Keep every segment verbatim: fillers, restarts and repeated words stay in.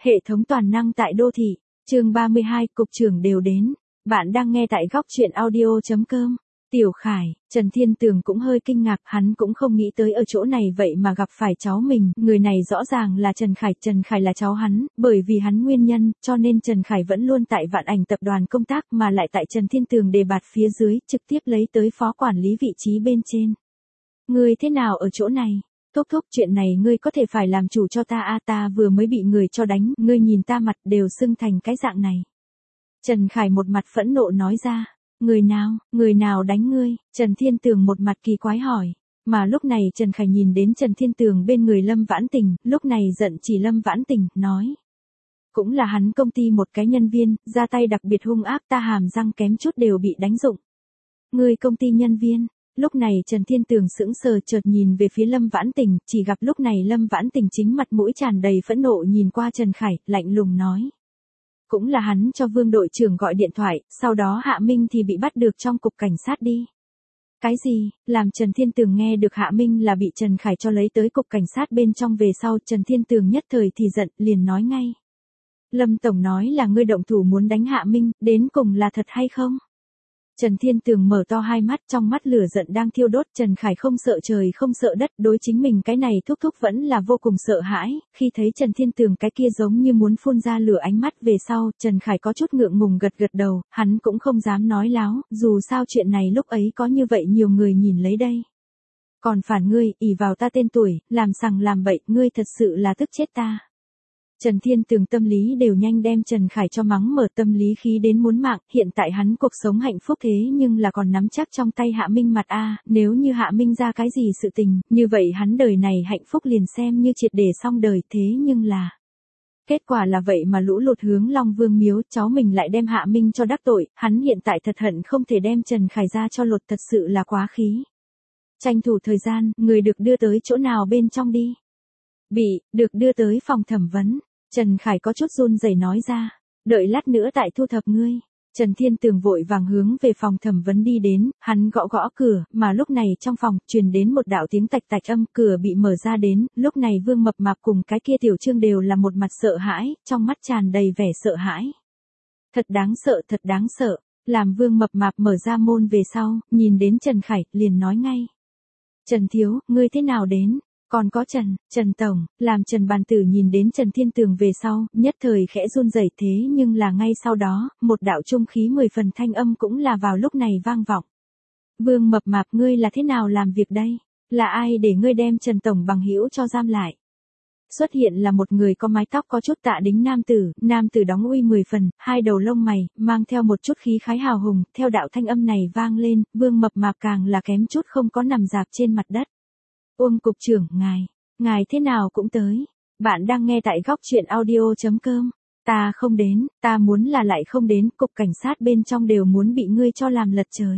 Hệ thống toàn năng tại đô thị, chương ba mươi hai, cục trưởng đều đến. Bạn đang nghe tại góc truyện audio.com. Tiểu Khải, Trần Thiên Tường cũng hơi kinh ngạc, hắn cũng không nghĩ tới ở chỗ này vậy mà gặp phải cháu mình, người này rõ ràng là Trần Khải, Trần Khải là cháu hắn, bởi vì hắn nguyên nhân, cho nên Trần Khải vẫn luôn tại Vạn Ảnh tập đoàn công tác mà lại tại Trần Thiên Tường đề bạt phía dưới, trực tiếp lấy tới phó quản lý vị trí bên trên. Ngươi thế nào ở chỗ này? Thúc thúc, chuyện này ngươi có thể phải làm chủ cho ta a, ta vừa mới bị người cho đánh, ngươi nhìn ta mặt đều sưng thành cái dạng này. Trần Khải một mặt phẫn nộ nói ra. Người nào, người nào đánh ngươi? Trần Thiên Tường một mặt kỳ quái hỏi. Mà lúc này Trần Khải nhìn đến Trần Thiên Tường bên người Lâm Vãn Tình, lúc này giận chỉ Lâm Vãn Tình, nói. Cũng là hắn công ty một cái nhân viên, ra tay đặc biệt hung ác, ta hàm răng kém chút đều bị đánh rụng. Ngươi công ty nhân viên? Lúc này Trần Thiên Tường sững sờ, chợt nhìn về phía Lâm Vãn Tình, chỉ gặp lúc này Lâm Vãn Tình chính mặt mũi tràn đầy phẫn nộ nhìn qua Trần Khải, lạnh lùng nói. Cũng là hắn cho Vương đội trưởng gọi điện thoại, sau đó Hạ Minh thì bị bắt được trong cục cảnh sát đi. Cái gì? Làm Trần Thiên Tường nghe được Hạ Minh là bị Trần Khải cho lấy tới cục cảnh sát bên trong về sau, Trần Thiên Tường nhất thời thì giận, liền nói ngay. Lâm Tổng nói là ngươi động thủ muốn đánh Hạ Minh, đến cùng là thật hay không? Trần Thiên Tường mở to hai mắt, trong mắt lửa giận đang thiêu đốt. Trần Khải không sợ trời không sợ đất, đối chính mình cái này thúc thúc vẫn là vô cùng sợ hãi. Khi thấy Trần Thiên Tường cái kia giống như muốn phun ra lửa ánh mắt về sau, Trần Khải có chút ngượng ngùng gật gật đầu, hắn cũng không dám nói láo, dù sao chuyện này lúc ấy có như vậy nhiều người nhìn lấy đây. Còn phản ngươi, ỷ vào ta tên tuổi, làm sằng làm bậy, ngươi thật sự là tức chết ta. Trần Thiên Tường tâm lý đều nhanh đem Trần Khải cho mắng mở, tâm lý khí đến muốn mạng, hiện tại hắn cuộc sống hạnh phúc thế nhưng là còn nắm chắc trong tay Hạ Minh mặt a, nếu như Hạ Minh ra cái gì sự tình, như vậy hắn đời này hạnh phúc liền xem như triệt để xong đời, thế nhưng là. Kết quả là vậy mà lũ lụt hướng Long Vương miếu, cháu mình lại đem Hạ Minh cho đắc tội, hắn hiện tại thật hận không thể đem Trần Khải ra cho lột, thật sự là quá khí. Tranh thủ thời gian, người được đưa tới chỗ nào bên trong đi. Bị, được đưa tới phòng thẩm vấn. Trần Khải có chút run rẩy nói ra, đợi lát nữa tại thu thập ngươi. Trần Thiên Tường vội vàng hướng về phòng thẩm vấn đi đến, hắn gõ gõ cửa, mà lúc này trong phòng truyền đến một đạo tiếng tạch tạch âm, cửa bị mở ra đến, lúc này Vương Mập Mạp cùng cái kia Tiểu Trương đều là một mặt sợ hãi, trong mắt tràn đầy vẻ sợ hãi. Thật đáng sợ, thật đáng sợ, làm Vương Mập Mạp mở ra môn về sau, nhìn đến Trần Khải, liền nói ngay. Trần Thiếu, ngươi thế nào đến? Còn có Trần, Trần Tổng, làm Trần Bàn Tử nhìn đến Trần Thiên Tường về sau, nhất thời khẽ run rẩy, thế nhưng là ngay sau đó, một đạo trung khí mười phần thanh âm cũng là vào lúc này vang vọng. Vương Mập Mạp, ngươi là thế nào làm việc đây? Là ai để ngươi đem Trần Tổng bằng hữu cho giam lại? Xuất hiện là một người có mái tóc có chút tạ đính nam tử, nam tử đóng uy mười phần, hai đầu lông mày, mang theo một chút khí khái hào hùng, theo đạo thanh âm này vang lên, Vương Mập Mạp càng là kém chút không có nằm dạp trên mặt đất. Uông cục trưởng, ngài, ngài thế nào cũng tới. Bạn đang nghe tại góc truyện audio.com. Ta không đến, ta muốn là lại không đến, cục cảnh sát bên trong đều muốn bị ngươi cho làm lật trời.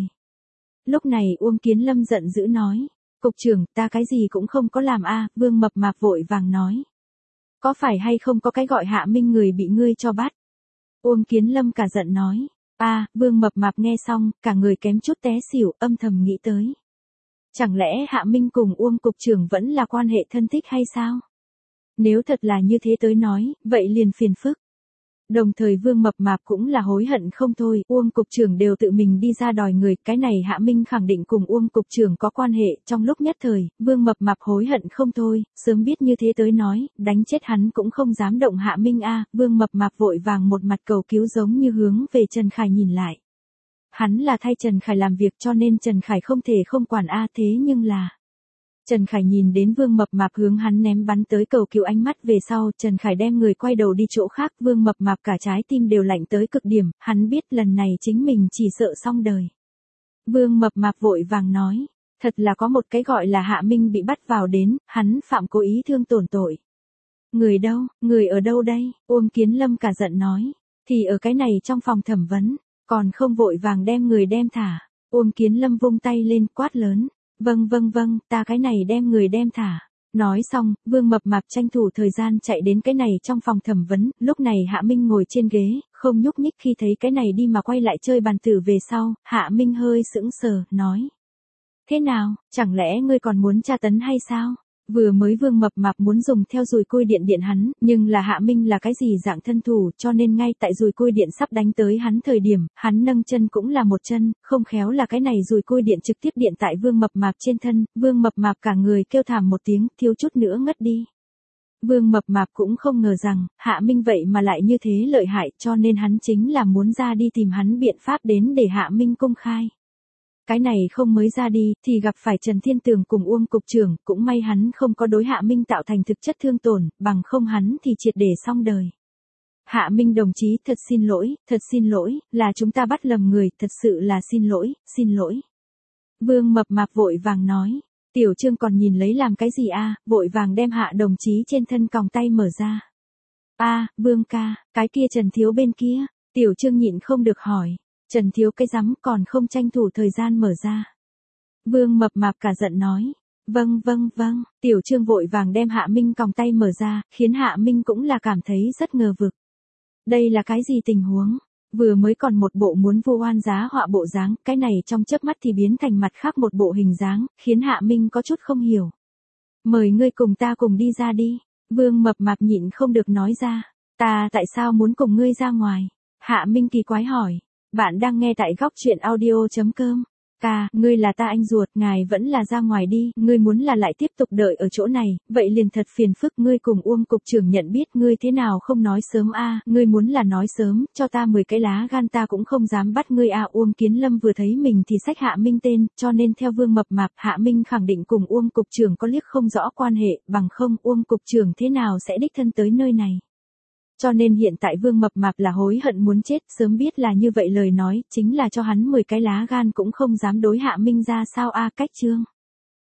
Lúc này Uông Kiến Lâm giận dữ nói. Cục trưởng, ta cái gì cũng không có làm a. Vương Mập Mạp vội vàng nói. Có phải hay không có cái gọi Hạ Minh người bị ngươi cho bắt? Uông Kiến Lâm cả giận nói. A, Vương Mập Mạp nghe xong, cả người kém chút té xỉu, âm thầm nghĩ tới. Chẳng lẽ Hạ Minh cùng Uông cục trưởng vẫn là quan hệ thân thích hay sao? Nếu thật là như thế tới nói, vậy liền phiền phức. Đồng thời Vương Mập Mạp cũng là hối hận không thôi, Uông cục trưởng đều tự mình đi ra đòi người, cái này Hạ Minh khẳng định cùng Uông cục trưởng có quan hệ, trong lúc nhất thời, Vương Mập Mạp hối hận không thôi, sớm biết như thế tới nói, đánh chết hắn cũng không dám động Hạ Minh a. Vương Mập Mạp vội vàng một mặt cầu cứu giống như hướng về Trần Khải nhìn lại. Hắn là thay Trần Khải làm việc cho nên Trần Khải không thể không quản a, thế nhưng là. Trần Khải nhìn đến Vương Mập Mạp hướng hắn ném bắn tới cầu cứu ánh mắt về sau, Trần Khải đem người quay đầu đi chỗ khác, Vương Mập Mạp cả trái tim đều lạnh tới cực điểm, hắn biết lần này chính mình chỉ sợ xong đời. Vương Mập Mạp vội vàng nói, thật là có một cái gọi là Hạ Minh bị bắt vào đến, hắn phạm cố ý thương tổn tội. Người đâu, người ở đâu đây? Uông Kiến Lâm cả giận nói, thì ở cái này trong phòng thẩm vấn. Còn không vội vàng đem người đem thả. Uông Kiến Lâm vung tay lên quát lớn. Vâng vâng vâng, ta cái này đem người đem thả. Nói xong, Vương Mập Mạp tranh thủ thời gian chạy đến cái này trong phòng thẩm vấn. Lúc này Hạ Minh ngồi trên ghế, không nhúc nhích, khi thấy cái này đi mà quay lại chơi bàn tử về sau. Hạ Minh hơi sững sờ, nói. Thế nào, chẳng lẽ ngươi còn muốn tra tấn hay sao? Vừa mới Vương Mập Mạp muốn dùng theo dùi cui điện điện hắn, nhưng là Hạ Minh là cái gì dạng thân thủ, cho nên ngay tại dùi cui điện sắp đánh tới hắn thời điểm, hắn nâng chân cũng là một chân, không khéo là cái này dùi cui điện trực tiếp điện tại Vương Mập Mạp trên thân, Vương Mập Mạp cả người kêu thảm một tiếng, thiếu chút nữa ngất đi. Vương Mập Mạp cũng không ngờ rằng, Hạ Minh vậy mà lại như thế lợi hại, cho nên hắn chính là muốn ra đi tìm hắn biện pháp đến để Hạ Minh công khai. Cái này không mới ra đi, thì gặp phải Trần Thiên Tường cùng Uông cục trưởng, cũng may hắn không có đối Hạ Minh tạo thành thực chất thương tổn, bằng không hắn thì triệt để xong đời. Hạ Minh đồng chí, thật xin lỗi, thật xin lỗi, là chúng ta bắt lầm người, thật sự là xin lỗi, xin lỗi. Vương Mập Mạp vội vàng nói, Tiểu Trương còn nhìn lấy làm cái gì a, vội vàng đem Hạ đồng chí trên thân còng tay mở ra. A, Vương ca, cái kia Trần Thiếu bên kia, Tiểu Trương nhịn không được hỏi. Trần Thiếu cái rắm còn không tranh thủ thời gian mở ra. Vương Mập Mạp cả giận nói. Vâng vâng vâng, Tiểu Trương vội vàng đem Hạ Minh còng tay mở ra, khiến Hạ Minh cũng là cảm thấy rất ngờ vực. Đây là cái gì tình huống? Vừa mới còn một bộ muốn vu oan giá họa bộ dáng, cái này trong chớp mắt thì biến thành mặt khác một bộ hình dáng, khiến Hạ Minh có chút không hiểu. Mời ngươi cùng ta cùng đi ra đi. Vương Mập Mạp nhịn không được nói ra. Ta tại sao muốn cùng ngươi ra ngoài? Hạ Minh kỳ quái hỏi. Bạn đang nghe tại góc truyện audio chấm com. Ca, ngươi là ta anh ruột, ngài vẫn là ra ngoài đi, ngươi muốn là lại tiếp tục đợi ở chỗ này, vậy liền thật phiền phức, ngươi cùng Uông cục trưởng nhận biết, ngươi thế nào không nói sớm a, ngươi muốn là nói sớm, cho ta mười cái lá gan ta cũng không dám bắt ngươi a. Uông Kiến Lâm vừa thấy mình thì xách Hạ Minh tên, cho nên theo Vương Mập Mạp, Hạ Minh khẳng định cùng Uông cục trưởng có liếc không rõ quan hệ, bằng không Uông cục trưởng thế nào sẽ đích thân tới nơi này. Cho nên hiện tại Vương Mập Mạp là hối hận muốn chết, sớm biết là như vậy lời nói, chính là cho hắn mười cái lá gan cũng không dám đối Hạ Minh ra sao a. Cách chương.